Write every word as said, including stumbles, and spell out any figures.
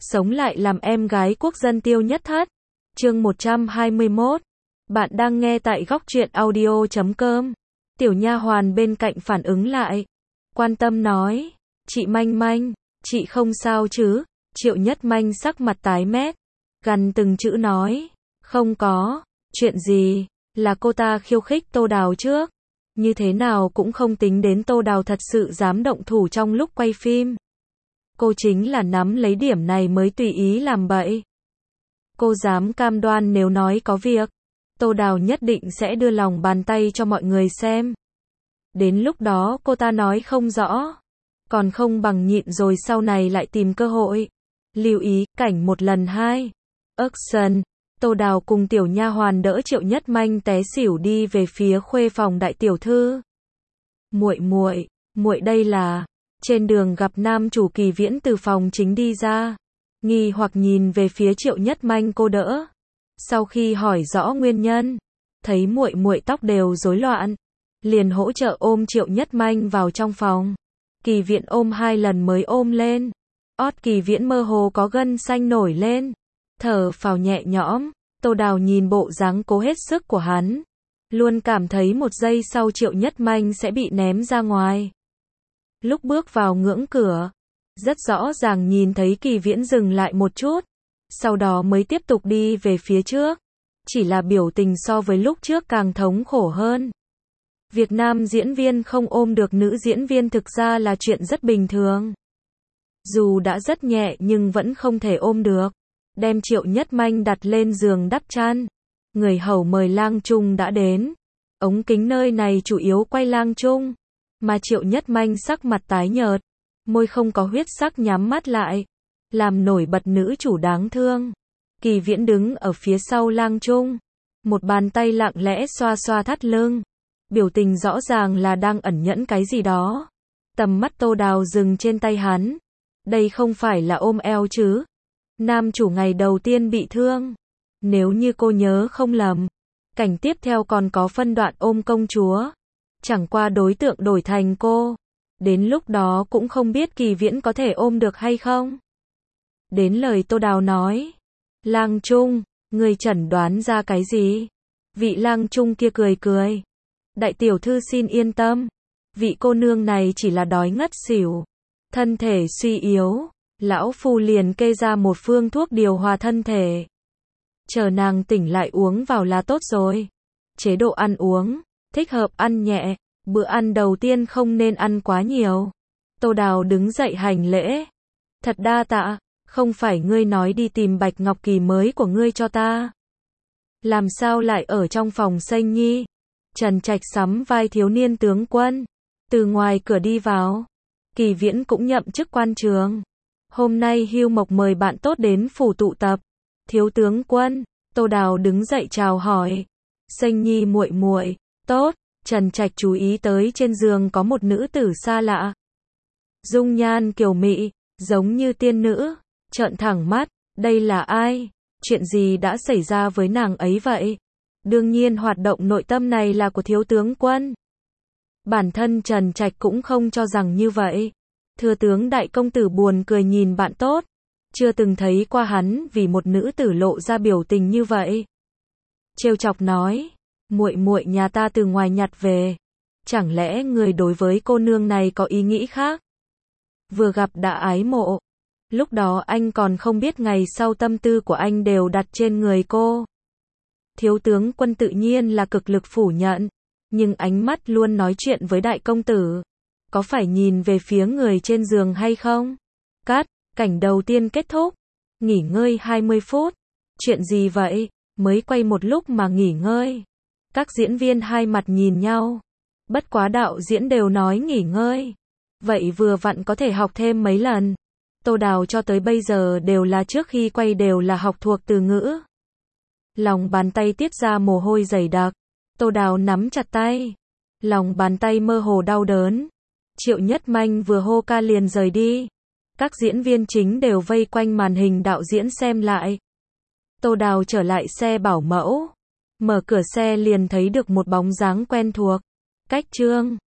sống lại làm em gái quốc dân Tiêu Nhất Thất. Chương một trăm hai mươi mốt. Bạn đang nghe tại góc truyện audio chấm com. Tiểu nha hoàn bên cạnh phản ứng lại, quan tâm nói, chị Manh Manh, chị không sao chứ? Triệu Nhất Manh sắc mặt tái mét, gằn từng chữ nói, không có, chuyện gì, là cô ta khiêu khích Tô Đào trước. Như thế nào cũng không tính đến Tô Đào thật sự dám động thủ trong lúc quay phim. Cô chính là nắm lấy điểm này mới tùy ý làm bậy. Cô dám cam đoan nếu nói có việc, Tô Đào nhất định sẽ đưa lòng bàn tay cho mọi người xem. Đến lúc đó cô ta nói không rõ, còn không bằng nhịn rồi sau này lại tìm cơ hội. Lưu ý, cảnh một lần hai. Action. Tô Đào cùng tiểu nha hoàn đỡ Triệu Nhất Manh té xỉu đi về phía khuê phòng đại tiểu thư. Muội muội, muội đây là... Trên đường gặp nam chủ Kỳ Viễn từ phòng chính đi ra, nghi hoặc nhìn về phía Triệu Nhất Manh cô đỡ. Sau khi hỏi rõ nguyên nhân, thấy muội muội tóc đều rối loạn, liền hỗ trợ ôm Triệu Nhất Manh vào trong phòng. Kỳ Viễn ôm hai lần mới ôm lên. Ót Kỳ Viễn mơ hồ có gân xanh nổi lên, thở phào nhẹ nhõm. Tô Đào nhìn bộ dáng cố hết sức của hắn, luôn cảm thấy một giây sau Triệu Nhất Manh sẽ bị ném ra ngoài. Lúc bước vào ngưỡng cửa, rất rõ ràng nhìn thấy Kỳ Viễn dừng lại một chút, sau đó mới tiếp tục đi về phía trước. Chỉ là biểu tình so với lúc trước càng thống khổ hơn. Việc nam diễn viên không ôm được nữ diễn viên thực ra là chuyện rất bình thường. Dù đã rất nhẹ nhưng vẫn không thể ôm được. Đem Triệu Nhất Manh đặt lên giường đắp chăn. Người hầu mời lang trung đã đến. Ống kính nơi này chủ yếu quay lang trung. Mà Triệu Nhất Manh sắc mặt tái nhợt, môi không có huyết sắc nhắm mắt lại, làm nổi bật nữ chủ đáng thương. Kỳ Viễn đứng ở phía sau lang trung, một bàn tay lặng lẽ xoa xoa thắt lưng, biểu tình rõ ràng là đang ẩn nhẫn cái gì đó. Tầm mắt Tô Đào dừng trên tay hắn. Đây không phải là ôm eo chứ? Nam chủ ngày đầu tiên bị thương. Nếu như cô nhớ không lầm, cảnh tiếp theo còn có phân đoạn ôm công chúa. Chẳng qua đối tượng đổi thành cô. Đến lúc đó cũng không biết Kỳ Viễn có thể ôm được hay không. Đến lời Tô Đào nói, lang trung, người chẩn đoán ra cái gì? Vị lang trung kia cười cười. Đại tiểu thư xin yên tâm. Vị cô nương này chỉ là đói ngất xỉu, thân thể suy yếu. Lão phu liền kê ra một phương thuốc điều hòa thân thể. Chờ nàng tỉnh lại uống vào là tốt rồi. Chế độ ăn uống, thích hợp ăn nhẹ. Bữa ăn đầu tiên không nên ăn quá nhiều. Tô Đào đứng dậy hành lễ. Thật đa tạ, không phải ngươi nói đi tìm Bạch Ngọc Kỳ mới của ngươi cho ta. Làm sao lại ở trong phòng Xanh Nhi? Trần Trạch sắm vai thiếu niên tướng quân, từ ngoài cửa đi vào. Kỳ Viễn cũng nhậm chức quan trường. Hôm nay Hưu Mộc mời bạn tốt đến phủ tụ tập. Thiếu tướng quân, Tô Đào đứng dậy chào hỏi. Xanh Nhi muội muội, tốt. Trần Trạch chú ý tới trên giường có một nữ tử xa lạ. Dung nhan kiều mị, giống như tiên nữ, trợn thẳng mắt, đây là ai? Chuyện gì đã xảy ra với nàng ấy vậy? Đương nhiên hoạt động nội tâm này là của thiếu tướng quân. Bản thân Trần Trạch cũng không cho rằng như vậy. Thừa tướng đại công tử buồn cười nhìn bạn tốt, chưa từng thấy qua hắn vì một nữ tử lộ ra biểu tình như vậy. Trêu chọc nói, muội muội nhà ta từ ngoài nhặt về, chẳng lẽ người đối với cô nương này có ý nghĩ khác? Vừa gặp đã ái mộ, lúc đó anh còn không biết ngày sau tâm tư của anh đều đặt trên người cô. Thiếu tướng quân tự nhiên là cực lực phủ nhận, nhưng ánh mắt luôn nói chuyện với đại công tử. Có phải nhìn về phía người trên giường hay không? Cắt, cảnh đầu tiên kết thúc. Nghỉ ngơi hai mươi phút. Chuyện gì vậy? Mới quay một lúc mà nghỉ ngơi. Các diễn viên hai mặt nhìn nhau. Bất quá đạo diễn đều nói nghỉ ngơi. Vậy vừa vặn có thể học thêm mấy lần. Tô Đào cho tới bây giờ đều là trước khi quay đều là học thuộc từ ngữ. Lòng bàn tay tiết ra mồ hôi dày đặc. Tô Đào nắm chặt tay. Lòng bàn tay mơ hồ đau đớn. Triệu Nhất Manh vừa hô ca liền rời đi. Các diễn viên chính đều vây quanh màn hình đạo diễn xem lại. Tô Đào trở lại xe bảo mẫu. Mở cửa xe liền thấy được một bóng dáng quen thuộc. Cách Trương.